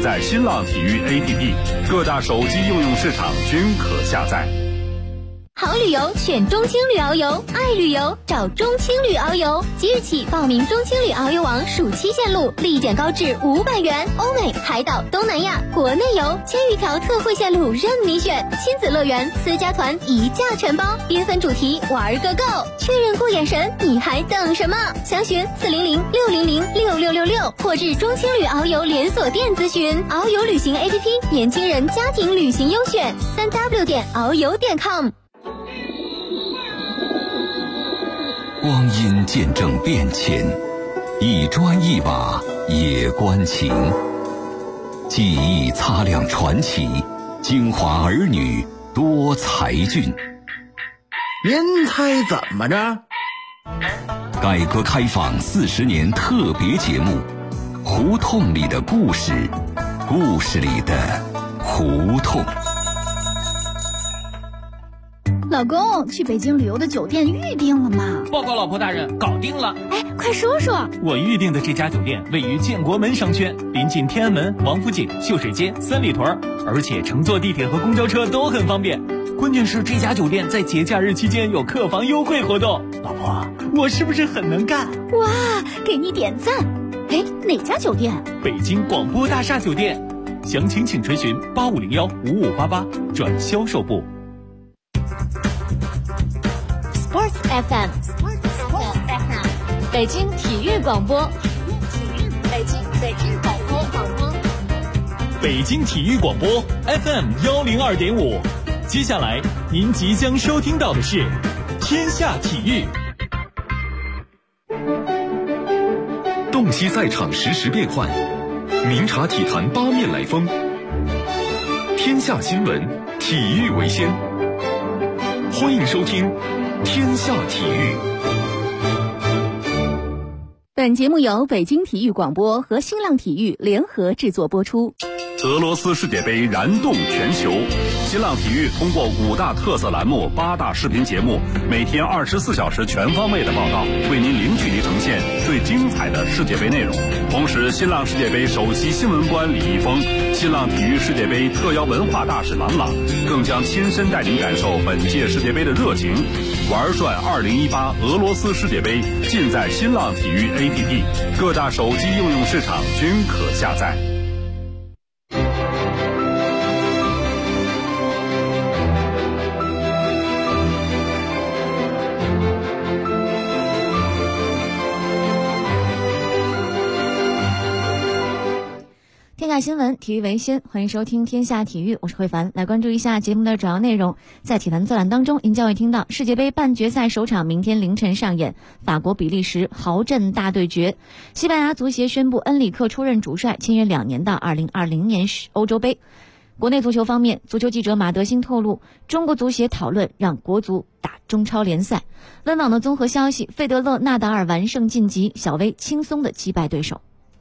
在新浪体育 APP， 各大手机应用市场均可下载。 好旅游选中青旅遨游，爱旅游找中青旅遨游。即日起报名中青旅遨游网暑期线路，立减高至500元，欧美、海岛、东南亚、国内游1000余条特惠线路任你选，亲子乐园、私家团一价全包，缤纷主题玩个够。确认过眼神，你还等什么？详询400-600-6666或至中青旅遨游连锁店咨询。遨游旅行 APP， 年轻人家庭旅行优选，3w.遨游.com。 光阴见证变迁，一砖一瓦也关情。记忆擦亮传奇，精华儿女多才俊。 您猜怎么着？ 改革开放40年特别节目，胡同里的故事，故事里的胡同。 老公，去北京旅游的酒店预定了吗？ 报告老婆大人，搞定了。 哎，快说说。 我预定的这家酒店位于建国门商圈，临近天安门、王府井、秀水街、三里屯，而且乘坐地铁和公交车都很方便。关键是这家酒店在节假日期间有客房优惠活动。老婆，我是不是很能干？ 哇，给你点赞。哎，哪家酒店？ 北京广播大厦酒店。详情请垂询8501-5588转销售部。 Sports FM， 北京体育广播，北京广播， 北京体育广播 FM102.5。接下来您即将收听到的是天下体育。 洞悉赛场实时变幻，明察体坛八面来风。天下新闻，体育为先。欢迎收听天下体育。 本节目由北京体育广播和新浪体育联合制作播出。 俄罗斯世界杯燃动全球，新浪体育通过5大特色栏目、8大视频节目，每天24小时全方位的报道，为您零距离呈现最精彩的世界杯内容。同时，新浪世界杯首席新闻官李易峰、新浪体育世界杯特邀文化大使郎朗，更将亲身带您感受本届世界杯的热情。玩转2018俄罗斯世界杯，尽在新浪体育 APP， 各大手机应用市场均可下载。 天下新闻，体育为先，欢迎收听天下体育，我是慧凡。来关注一下节目的主要内容。在体坛作览当中，您将会听到世界杯半决赛首场明天凌晨上演，法国比利时豪阵大对决。西班牙足协宣布恩里克出任主帅，签约2年到2020年欧洲杯。国内足球方面，足球记者马德兴透露，中国足协讨论让国足打中超联赛。温网的综合消息，费德勒、纳达尔完胜晋级，小威轻松地击败对手。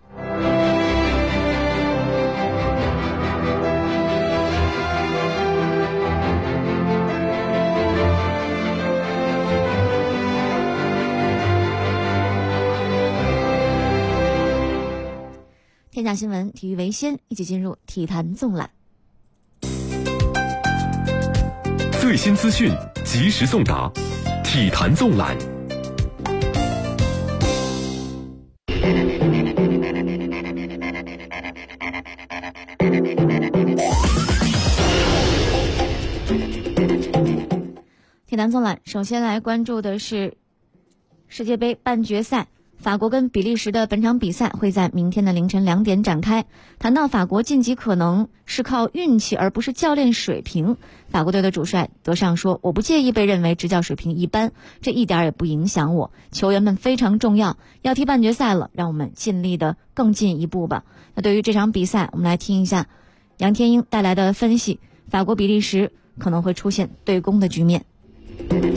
天下新闻，体育为先，一起进入体坛纵览。 最新资讯，及时送达，体坛纵览。 体坛纵览，首先来关注的是世界杯半决赛。法国跟比利时的本场比赛会在明天的凌晨2点展开。谈到法国晋级可能是靠运气而不是教练水平，法国队的主帅德尚说，我不介意被认为执教水平一般，这一点也不影响我，球员们非常重要，要踢半决赛了，让我们尽力的更进一步吧。那对于这场比赛，我们来听一下杨天鹰带来的分析，法国比利时可能会出现对攻的局面。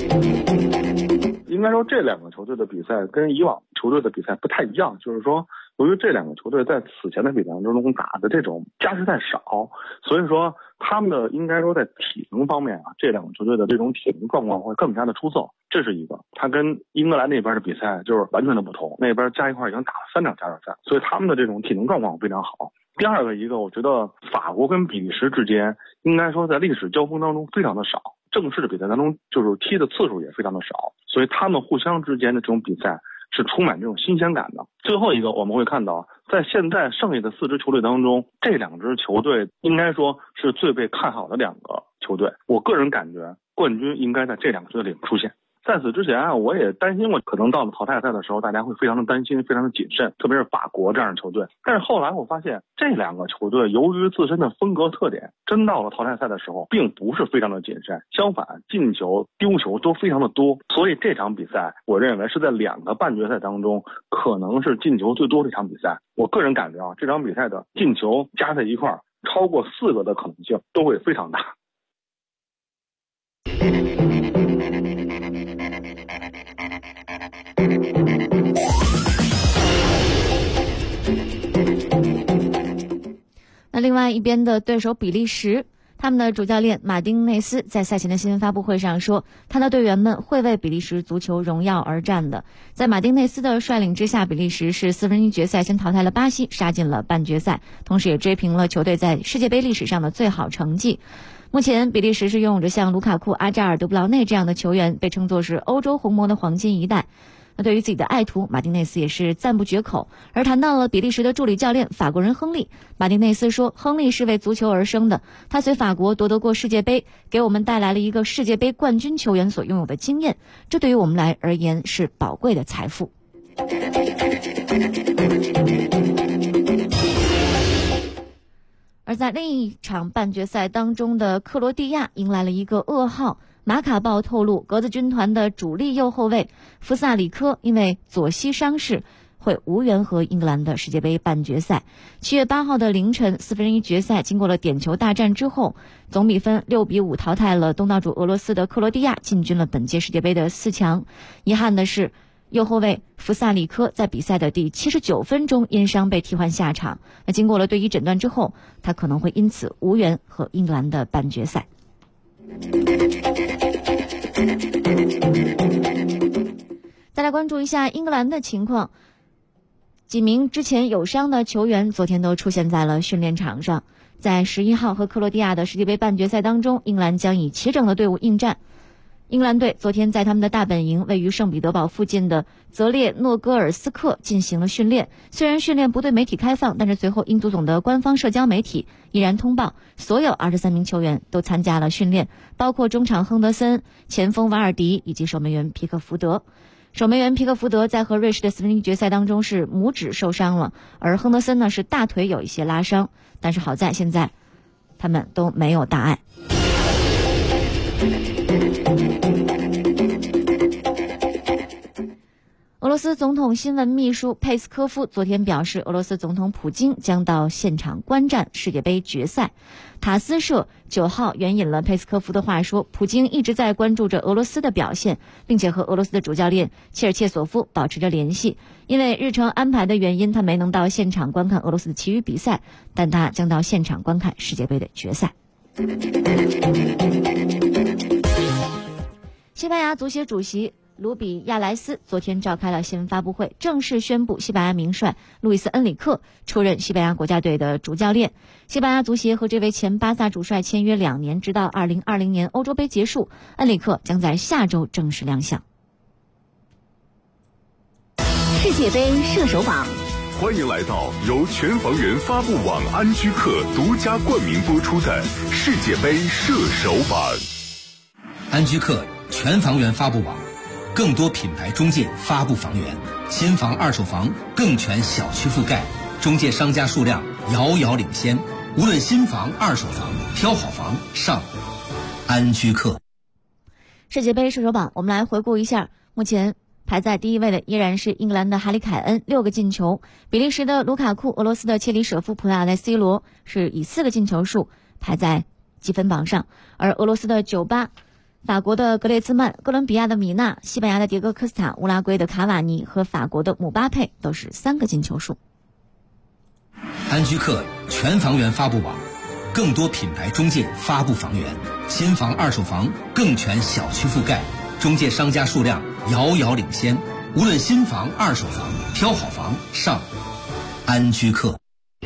应该说这两个球队的比赛跟以往球队的比赛不太一样，就是说由于这两个球队在此前的比赛当中打的这种加时赛少，所以说他们的应该说在体能方面这两个球队的这种体能状况会更加的出色，这是一个。他跟英格兰那边的比赛就是完全的不同，那边加一块已经打了3场加时赛，所以他们的这种体能状况非常好。第二个一个，我觉得法国跟比利时之间应该说在历史交锋当中非常的少，正式的比赛当中就是踢的次数也非常的少，所以他们互相之间的这种比赛是充满这种新鲜感的。最后一个我们会看到，在现在剩下的4支球队当中，这2支球队应该说是最被看好的2个球队。我个人感觉冠军应该在这2个球队里出现。在此之前我也担心过，可能到了淘汰赛的时候大家会非常的担心，非常的谨慎，特别是法国这样的球队。但是后来我发现这2个球队由于自身的风格特点，真到了淘汰赛的时候并不是非常的谨慎，相反进球丢球都非常的多。所以这场比赛我认为是在2个半决赛当中可能是进球最多的一场比赛。我个人感觉这场比赛的进球加在一块超过4个的可能性都会非常大。 那另外一边的对手比利时，他们的主教练马丁内斯在赛前的新闻发布会上说，他的队员们会为比利时足球荣耀而战的。在马丁内斯的率领之下，比利时是1/4决赛先淘汰了巴西，杀进了半决赛，同时也追平了球队在世界杯历史上的最好成绩。目前比利时是拥有着像卢卡库、阿扎尔、德布劳内这样的球员，被称作是欧洲红魔的黄金一代。那对于自己的爱徒，马丁内斯也是赞不绝口。而谈到了比利时的助理教练法国人亨利，马丁内斯说，亨利是为足球而生的，他随法国夺得过世界杯，给我们带来了一个世界杯冠军球员所拥有的经验，这对于我们来而言是宝贵的财富。而在另一场半决赛当中的克罗地亚迎来了一个噩耗，马卡报透露，格子军团的主力右后卫弗萨里科因为左膝伤势会无缘和英格兰的世界杯半决赛。7月8号的凌晨1/4决赛，经过了点球大战之后，总比分6-5淘汰了东道主俄罗斯的克罗地亚，进军了本届世界杯的4强。遗憾的是，右后卫弗萨里科在比赛的第79分钟因伤被替换下场。那经过了队医诊断之后，他可能会因此无缘和英格兰的半决赛。再来关注一下英格兰的情况，几名之前有伤的球员昨天都出现在了训练场上。在11号和克罗地亚的世界杯半决赛当中，英格兰将以齐整的队伍应战。英格兰队昨天在他们的大本营位于圣彼得堡附近的泽列诺戈尔斯克进行了训练。虽然训练不对媒体开放，但是随后英足总的官方社交媒体依然通报，所有23名球员都参加了训练，包括中场亨德森、前锋瓦尔迪以及守门员皮克福德。守门员皮克福德在和瑞士的1/4决赛当中是拇指受伤了，而亨德森呢是大腿有一些拉伤，但是好在现在他们都没有大碍。俄罗斯总统新闻秘书佩斯科夫昨天表示，俄罗斯总统普京将到现场观战世界杯决赛。塔斯社9号援引了佩斯科夫的话说，普京一直在关注着俄罗斯的表现，并且和俄罗斯的主教练切尔切索夫保持着联系。因为日程安排的原因，他没能到现场观看俄罗斯的其余比赛，但他将到现场观看世界杯的决赛。西班牙足协主席卢比亚莱斯昨天召开了新闻发布会，正式宣布西班牙名帅路易斯·恩里克出任西班牙国家队的主教练。西班牙足协和这位前巴萨主帅签约2年，直到2020年欧洲杯结束。恩里克将在下周正式亮相。 世界杯射手榜， 欢迎来到由全房源发布网安居客独家冠名播出的世界杯射手榜。 安居客全房源发布网，更多品牌中介发布房源，新房二手房更全小区覆盖，中介商家数量遥遥领先。无论新房二手房，挑好房上安居客。 世界杯射手榜，我们来回顾一下，目前排在第一位的依然是英格兰的哈里凯恩，6个进球；比利时的卢卡库、俄罗斯的切里舍夫、普拉莱 C 罗是以4个进球数排在积分榜上，而俄罗斯的98、法国的格列兹曼、哥伦比亚的米纳、西班牙的迭戈科斯塔、乌拉圭的卡瓦尼和法国的姆巴佩都是3个进球数。 安居客全房源发布网，更多品牌中介发布房源，新房二手房更全小区覆盖，中介商家数量遥遥领先。无论新房二手房，挑好房上安居客。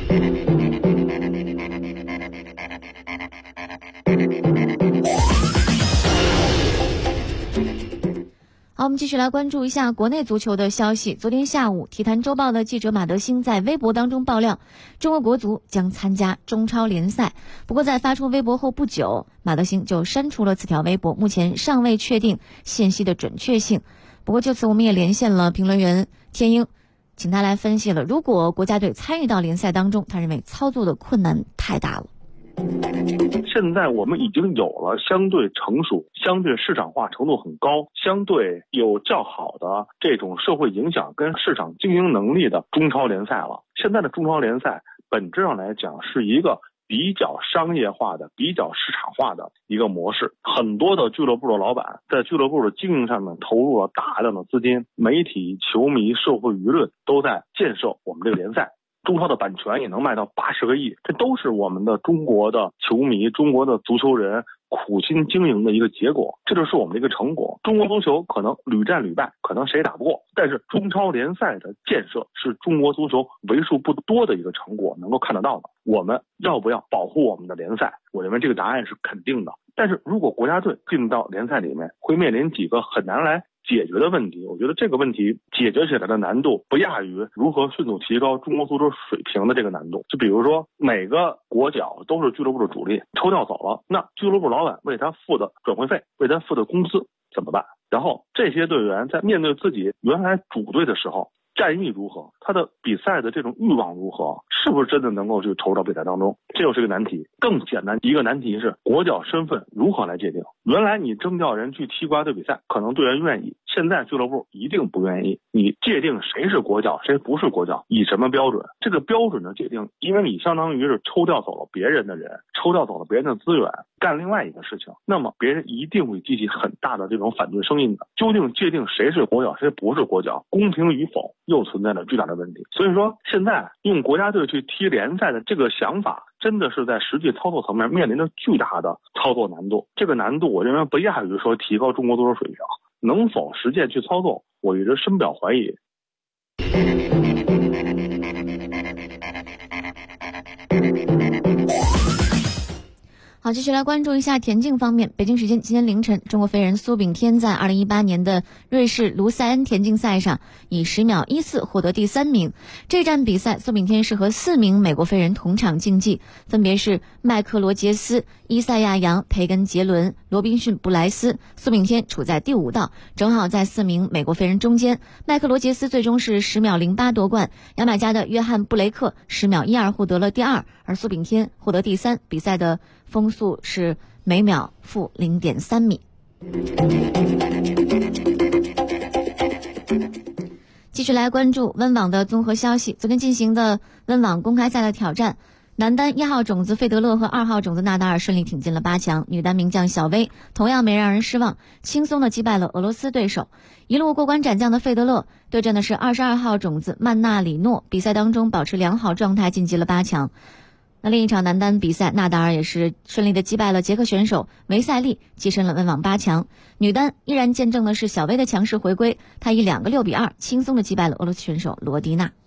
好，我们继续来关注一下国内足球的消息。昨天下午，体坛周报的记者马德兴在微博当中爆料，中国国足将参加中超联赛。不过在发出微博后不久，马德兴就删除了此条微博，目前尚未确定信息的准确性。不过就此我们也连线了评论员天鹰，请他来分析了，如果国家队参与到联赛当中，他认为操作的困难太大了。 现在我们已经有了相对成熟、相对市场化程度很高、相对有较好的这种社会影响跟市场经营能力的中超联赛了。现在的中超联赛本质上来讲是一个比较商业化的、比较市场化的一个模式，很多的俱乐部的老板在俱乐部的经营上面投入了大量的资金，媒体、球迷、社会舆论都在建设我们这个联赛。中超的版权也能卖到80个亿，这都是我们的中国的球迷、中国的足球人苦心经营的一个结果，这就是我们的一个成果。中国足球可能屡战屡败，可能谁打不过，但是中超联赛的建设是中国足球为数不多的一个成果，能够看得到的。我们要不要保护我们的联赛？我认为这个答案是肯定的。但是如果国家队进到联赛里面，会面临几个很难来解决的问题，我觉得这个问题解决起来的难度不亚于如何迅速提高中国足球水平的这个难度。就比如说每个国脚都是俱乐部的主力，抽调走了，那俱乐部老板为他付的转会费、为他付的工资怎么办？然后这些队员在面对自己原来主队的时候，战意如何？他的比赛的这种欲望如何？是不是真的能够去投入到比赛当中？这又是一个难题。更简单一个难题是国脚身份如何来界定？原来你征调人去踢国家队比赛，可能队员愿意，现在俱乐部一定不愿意。你界定谁是国脚，谁不是国脚，以什么标准？这个标准的界定，因为你相当于是抽调走了别人的人，抽调走了别人的资源，干另外一个事情，那么别人一定会激起很大的这种反对声音的。究竟界定谁是国脚，谁不是国脚，公平与否，又存在着巨大的问题。所以说现在用国家队去踢联赛的这个想法，真的是在实际操作层面面临着巨大的操作难度。这个难度我认为不亚于说提高中国足球水平，能否实践去操作，我一直深表怀疑。 好，继续来关注一下田径方面。北京时间今天凌晨，中国飞人苏炳添在2018年的瑞士卢塞恩田径赛上以10秒14获得第3名。这站比赛，苏炳添是和4名美国飞人同场竞技，分别是麦克罗杰斯、伊赛亚扬、培根杰伦、罗宾逊布莱斯。苏炳添处在第5道，正好在4名美国飞人中间。麦克罗杰斯最终是10秒08夺冠，牙买加的约翰布雷克10秒12获得了第2，而苏炳添获得第3。比赛的风速是每秒负0.3米。继续来关注温网的综合消息。昨天进行的温网公开赛的挑战，男单1号种子费德勒和2号种子纳达尔顺利挺进了8强，女单名将小威同样没让人失望，轻松的击败了俄罗斯对手。一路过关斩将的费德勒对阵的是22号种子曼纳里诺，比赛当中保持良好状态，晋级了8强。那另一场男单比赛，纳达尔也是顺利的击败了捷克选手维塞利，跻身了温网8强。女单依然见证的是小威的强势回归，她以2个6比2轻松的击败了俄罗斯选手罗迪娜。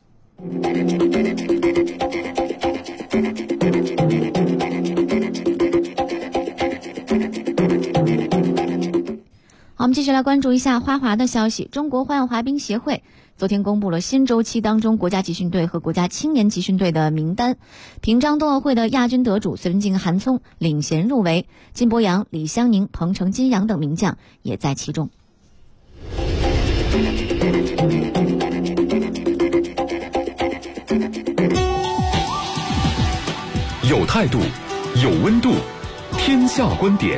好，我们继续来关注一下花滑的消息。中国花样滑冰协会昨天公布了新周期当中国家集训队和国家青年集训队的名单，平昌冬奥会的亚军得主隋文静、韩聪领衔入围，金博洋、李湘宁、彭程、金阳等名将也在其中。 有态度，有温度，天下观点。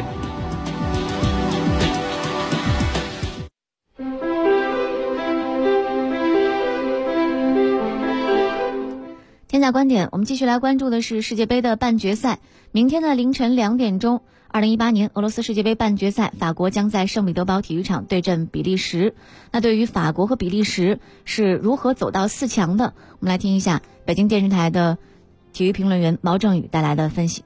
天下观点，我们继续来关注的是世界杯的半决赛。明天的凌晨2点钟，2018年俄罗斯世界杯半决赛，法国将在圣彼得堡体育场对阵比利时。那对于法国和比利时是如何走到4强的，我们来听一下北京电视台的体育评论员毛正宇带来的分析。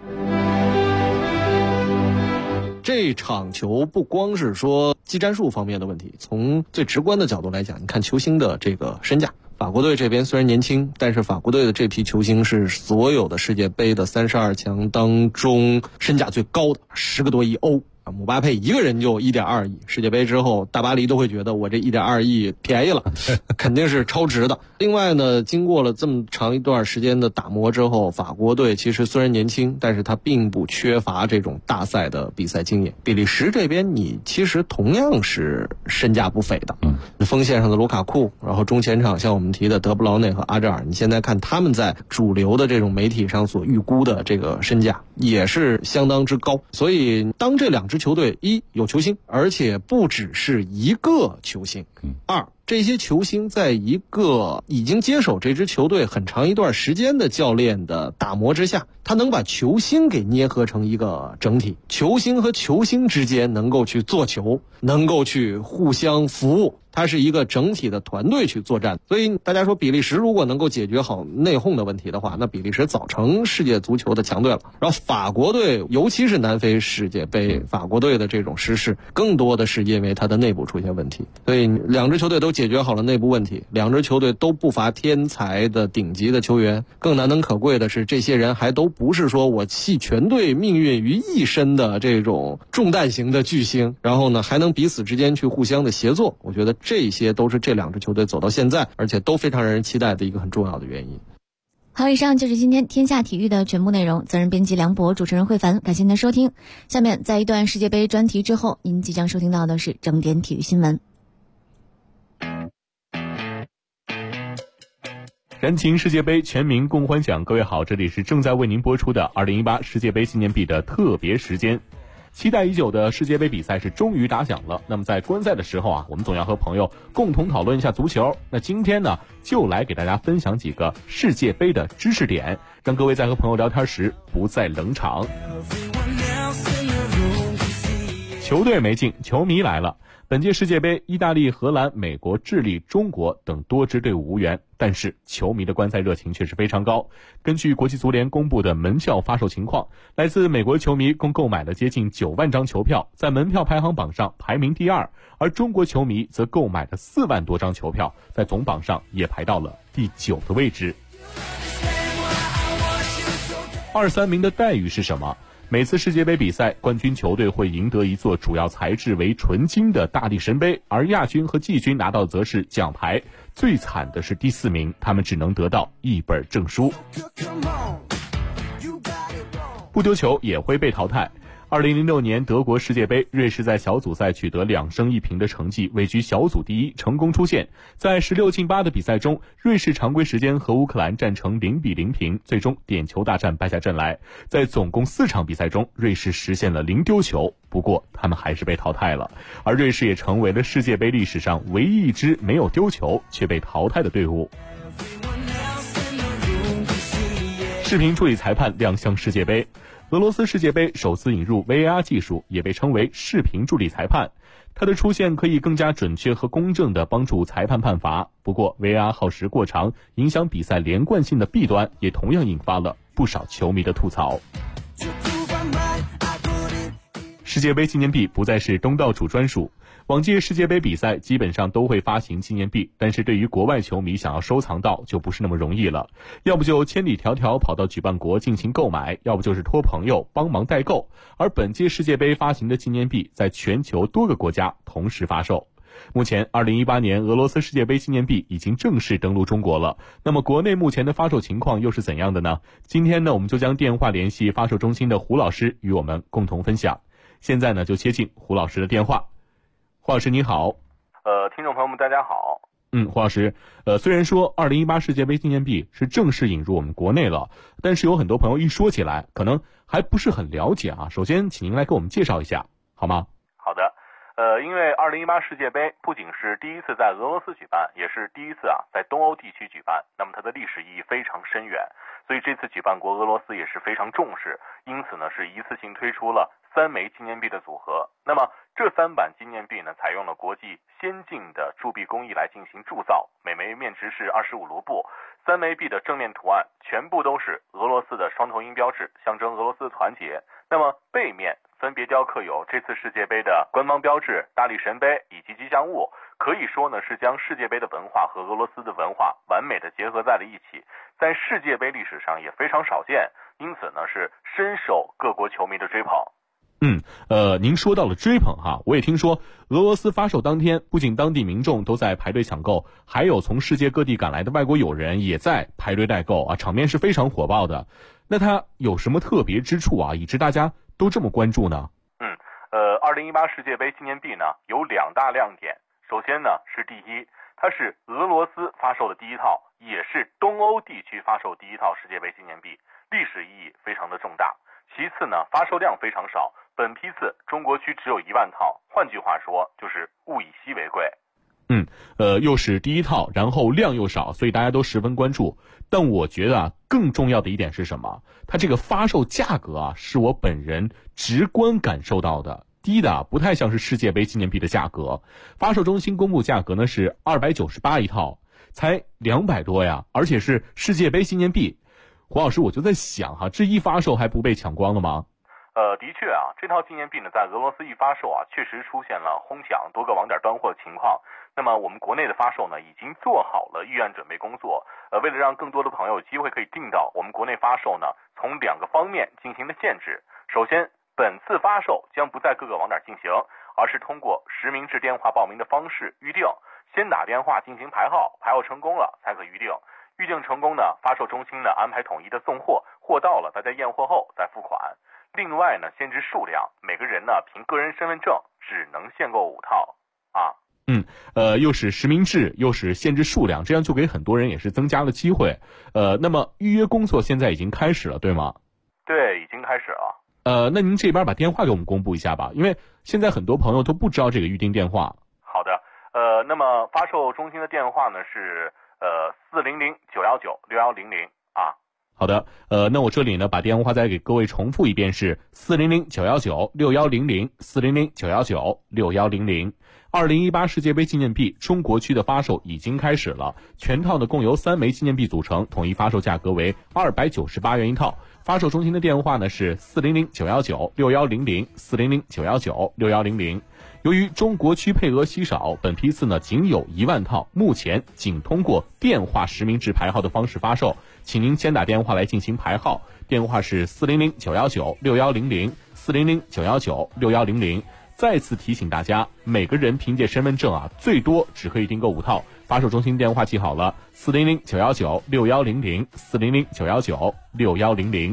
这场球不光是说技战术方面的问题，从最直观的角度来讲，你看球星的这个身价。法国队这边虽然年轻，但是法国队的这批球星是所有的世界杯的32强当中身价最高的，10个多亿欧。姆巴佩一个人就1.2亿，世界杯之后大巴黎都会觉得我这1.2亿便宜了，肯定是超值的。另外呢，经过了这么长一段时间的打磨之后，法国队其实虽然年轻，但是他并不缺乏这种大赛的比赛经验。比利时这边你其实同样是身价不菲的，锋线上的卢卡库，然后中前场像我们提的德布劳内和阿扎尔，你现在看他们在主流的这种媒体上所预估的这个身价也是相当之高。所以当这两支球队一有球星，而且不只是一个球星，二这些球星在一个已经接手这支球队很长一段时间的教练的打磨之下，他能把球星给捏合成一个整体，球星和球星之间能够去做球，能够去互相服务，它是一个整体的团队去作战。所以大家说比利时如果能够解决好内讧的问题的话，那比利时早成世界足球的强队了。然后法国队，尤其是南非世界杯，法国队的这种失势更多的是因为它的内部出现问题。所以两支球队都解决好了内部问题，两支球队都不乏天才的顶级的球员，更难能可贵的是这些人还都不是说我系全队命运于一身的这种重担型的巨星，然后呢还能彼此之间去互相的协作。我觉得这些都是这两支球队走到现在而且都非常让人期待的一个很重要的原因。 好，以上就是今天天下体育的全部内容，责任编辑梁博，主持人慧凡，感谢您的收听。下面在一段世界杯专题之后，您即将收听到的是整点体育新闻。 燃情世界杯，全民共欢享。各位好，这里是正在为您播出的2018世界杯纪念币的特别时间。期待已久的世界杯比赛是终于打响了。那么在观赛的时候啊，我们总要和朋友共同讨论一下足球。那今天呢，就来给大家分享几个世界杯的知识点，让各位在和朋友聊天时不再冷场。球队没进，球迷来了。本届世界杯，意大利、荷兰、美国、智利、中国等多支队伍无缘，但是球迷的观赛热情却是非常高。根据国际足联公布的门票发售情况，来自美国球迷共购买了接近9万张球票，在门票排行榜上排名第2，而中国球迷则购买了4万多张球票，在总榜上也排到了第9的位置。2、3名的待遇是什么？每次世界杯比赛，冠军球队会赢得一座主要材质为纯金的大力神杯，而亚军和季军拿到则是奖牌。最惨的是第4名，他们只能得到一本证书。不丢球也会被淘汰。2006年德国世界杯，瑞士在小组赛取得2胜1平的成绩，位居小组第1，成功出线。在16进8的比赛中，瑞士常规时间和乌克兰战成0-0平，最终点球大战败下阵来。在总共4场比赛中，瑞士实现了0丢球，不过他们还是被淘汰了。而瑞士也成为了世界杯历史上唯一一支没有丢球却被淘汰的队伍。视频助理裁判亮相世界杯。俄罗斯世界杯首次引入 VAR 技术，也被称为视频助理裁判。它的出现可以更加准确和公正地帮助裁判判罚。不过 VAR 耗时过长，影响比赛连贯性的弊端也同样引发了不少球迷的吐槽。世界杯纪念币不再是东道主专属。往届世界杯比赛基本上都会发行纪念币，但是对于国外球迷想要收藏到就不是那么容易了，要不就千里迢迢跑到举办国进行购买，要不就是托朋友帮忙代购。而本届世界杯发行的纪念币在全球多个国家同时发售。目前2018年俄罗斯世界杯纪念币已经正式登陆中国了，那么国内目前的发售情况又是怎样的呢？今天呢，我们就将电话联系发售中心的胡老师与我们共同分享。现在呢，就接进胡老师的电话。胡老师你好。 听众朋友们大家好。 胡老师，虽然说2018世界杯纪念币是正式引入我们国内了，但是有很多朋友一说起来可能还不是很了解啊。首先请您来给我们介绍一下好吗？ 好的。因为2018世界杯不仅是第一次在俄罗斯举办，也是第一次在东欧地区举办，那么它的历史意义非常深远，所以这次举办国俄罗斯也是非常重视，因此呢是一次性推出了3枚纪念币的组合。那么这3版纪念币呢，采用了国际先进的铸币工艺来进行铸造，每枚面值是25卢布， 3枚币的正面图案全部都是俄罗斯的双头鹰标志，象征俄罗斯的团结。那么背面分别雕刻有这次世界杯的官方标志、大力神杯以及吉祥物，可以说呢是将世界杯的文化和俄罗斯的文化完美的结合在了一起，在世界杯历史上也非常少见，因此呢是深受各国球迷的追捧。 您说到了追捧哈，我也听说俄罗斯发售当天，不仅当地民众都在排队抢购，还有从世界各地赶来的外国友人也在排队代购啊，场面是非常火爆的。那它有什么特别之处啊，以致大家都这么关注呢 ？2018世界杯纪念币呢有2大亮点。首先呢是第一，它是俄罗斯发售的第一套，也是东欧地区发售第一套世界杯纪念币，历史意义非常的重大。其次呢，发售量非常少，本批次中国区只有1万套，换句话说就是物以稀为贵。 又是第一套，然后量又少，所以大家都十分关注。但我觉得啊，更重要的一点是什么？它这个发售价格啊，是我本人直观感受到的。低的不太像是世界杯纪念币的价格，发售中心公布价格呢是298一套，才200多呀，而且是世界杯纪念币。胡老师，我就在想哈，这一发售还不被抢光了吗？ 的确啊，这套纪念币呢，在俄罗斯一发售啊，确实出现了哄抢、多个网点断货的情况。那么我们国内的发售呢，已经做好了预案准备工作。为了让更多的朋友有机会可以订到，我们国内发售呢，从2个方面进行了限制。首先，本次发售将不在各个网点进行，而是通过实名制电话报名的方式预定，先打电话进行排号，排号成功了才可预定。预定成功呢，发售中心呢安排统一的送货，货到了大家验货后再付款。另外呢，限制数量，每个人呢凭个人身份证只能限购5套啊。 又是实名制，又是限制数量，这样就给很多人也是增加了机会。那么预约工作现在已经开始了，对吗？ 对，已经开始了。 那您这边把电话给我们公布一下吧，因为现在很多朋友都不知道这个预订电话。 好的，那么发售中心的电话呢是400-919-6100啊。 好的，那我这里呢把电话再给各位重复一遍，是400-919-6100 400-919-6100。2018世界杯纪念币中国区的发售已经开始了，全套呢共由3枚纪念币组成，统一发售价格为298元一套。发售中心的电话呢是400-919-6100 400-919-6100。由于中国区配额稀少，本批次呢仅有1万套，目前仅通过电话实名制排号的方式发售，请您先打电话来进行排号，电话是400-919-6100 400-919-6100。再次提醒大家，每个人凭借身份证啊，最多只可以订购5套。发售中心电话记好了，400-919-6100 400-919-6100。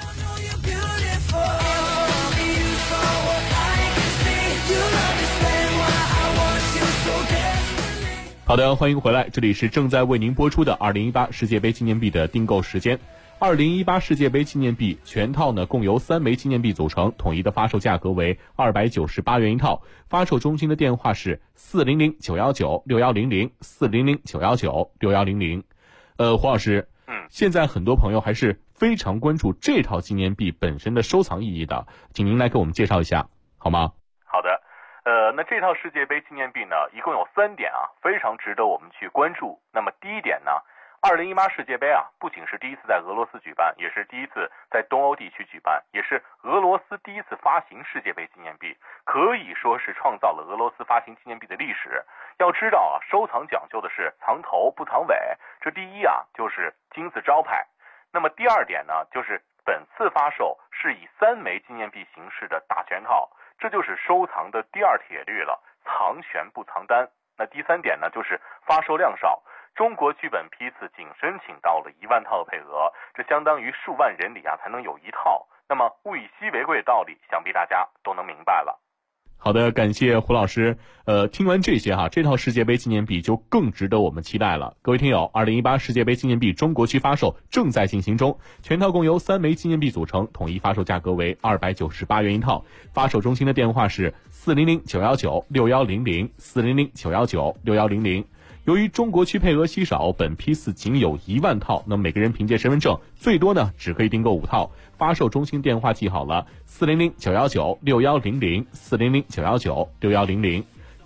好的，欢迎回来，这里是正在为您播出的2018世界杯纪念币的订购时间。2018世界杯纪念币全套呢共由3枚纪念币组成，统一的发售价格为298元一套。发售中心的电话是400-919-6100 400-919-6100。胡老师，现在很多朋友还是非常关注这套纪念币本身的收藏意义的，请您来给我们介绍一下好吗？ 好的，那这套世界杯纪念币呢，一共有3点啊，非常值得我们去关注。那么第一点呢，2018世界杯啊，不仅是第一次在俄罗斯举办，也是第一次在东欧地区举办，也是俄罗斯第一次发行世界杯纪念币，可以说是创造了俄罗斯发行纪念币的历史。要知道啊，收藏讲究的是藏头不藏尾，这第一啊就是金字招牌。那么第二点呢，就是本次发售是以3枚纪念币形式的大全套，这就是收藏的第2铁律了，藏全不藏单。那第3点呢，就是发售量少。中国区本批次仅申请到了1万套的配额，这相当于数万人里啊才能有1套。那么物以稀为贵的道理，想必大家都能明白了。 好的，感谢胡老师。听完这些哈，这套世界杯纪念币就更值得我们期待了。各位听友，2018世界杯纪念币中国区发售正在进行中，全套共由3枚纪念币组成，统一发售价格为298元一套。发售中心的电话是400-919-6100 400-919-6100。由于中国区配额稀少，本批次仅有1万套，那么每个人凭借身份证最多呢只可以订购5套。发售中心电话记好了，400-919-6100 400-919-6100。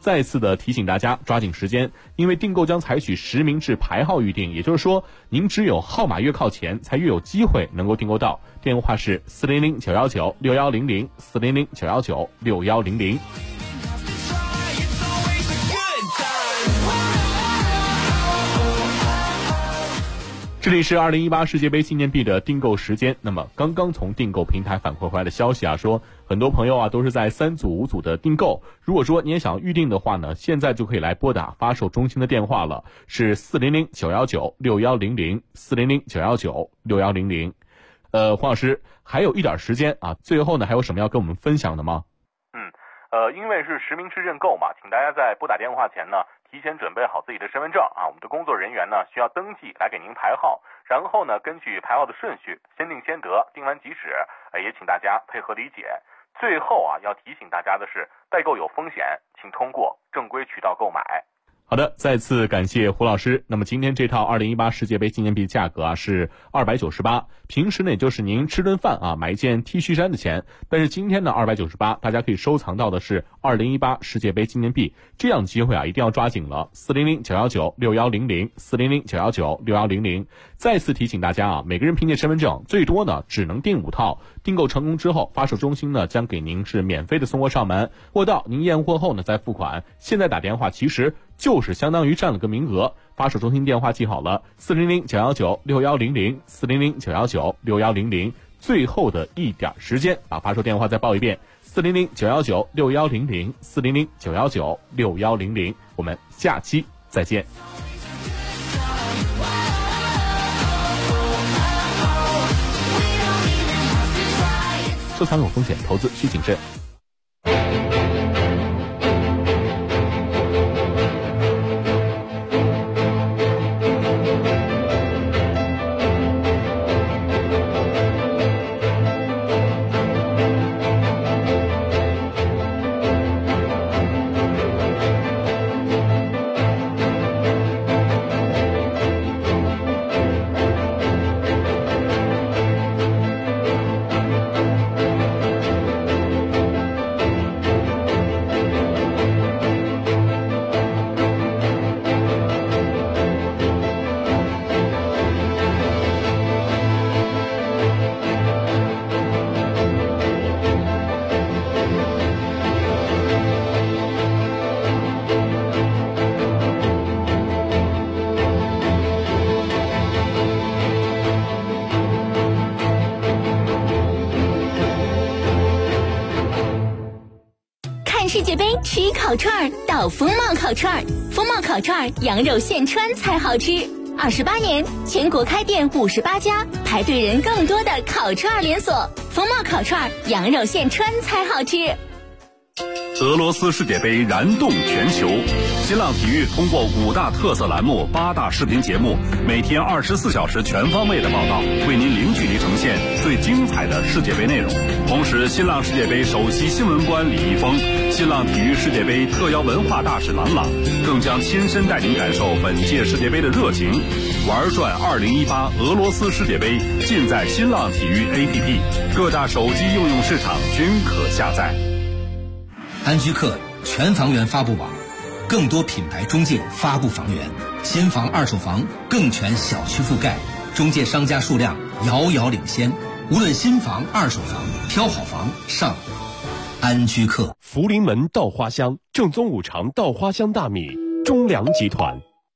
再次的提醒大家抓紧时间，因为订购将采取实名制排号预订，也就是说您只有号码越靠前才越有机会能够订购到。电话是400-919-6100 400-919-6100。这里是2018世界杯纪念币的订购时间。那么刚刚从订购平台反馈回来的消息啊，说很多朋友啊都是在3组5组的订购。如果说你也想预定的话呢，现在就可以来拨打发售中心的电话了，是400-919-6100 400-919-6100。黄老师，还有一点时间啊，最后呢还有什么要跟我们分享的吗？ 因为是实名制认购嘛，请大家在拨打电话前呢，提前准备好自己的身份证啊，我们的工作人员呢需要登记来给您排号，然后呢根据排号的顺序，先定先得，定完即止，也请大家配合理解。最后啊，要提醒大家的是，代购有风险，请通过正规渠道购买。 好的，再次感谢胡老师。那么今天这套2018世界杯纪念币价格啊是298，平时呢也就是您吃顿饭啊买一件 T 恤衫的钱，但是今天呢298，大家可以收藏到的是2018世界杯纪念币，这样机会啊一定要抓紧了。400-919-6100 400-919-6100。再次提醒大家啊，每个人凭借身份证最多呢只能订5套，订购成功之后，发售中心呢将给您是免费的送货上门，货到您验货后呢再付款。现在打电话其实就是相当于占了个名额，发售中心电话记好了，400-919-6100 400-919-6100。最后的一点时间，把发售电话再报一遍，400-919-6100 400-919-6100。我们下期再见。收藏有风险，投资需谨慎。 世界杯吃烤串到风貌烤串，风貌烤串羊肉现穿才好吃。28年，全国开店58家，排队人更多的烤串连锁。风貌烤串羊肉现穿才好吃。 俄罗斯世界杯燃动全球，新浪体育通过5大特色栏目、8大视频节目，每天24小时全方位的报道，为您零距离呈现最精彩的世界杯内容。同时，新浪世界杯首席新闻官李易峰、新浪体育世界杯特邀文化大使郎朗，更将亲身带您感受本届世界杯的热情。玩转2018俄罗斯世界杯，尽在新浪体育 APP， 各大手机应用市场均可下载。 安居客全房源发布网，更多品牌中介发布房源，新房二手房更全小区覆盖，中介商家数量遥遥领先。无论新房二手房，挑好房上安居客。 福临门稻花香，正宗五常稻花香大米，中粮集团。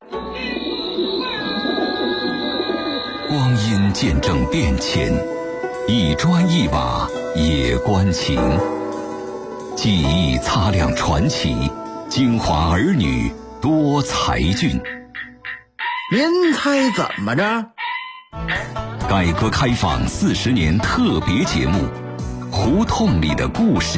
光阴见证变迁，一砖一瓦也关情。记忆擦亮传奇，京华儿女多才俊。 您猜怎么着？ 改革开放40年特别节目《胡同里的故事》。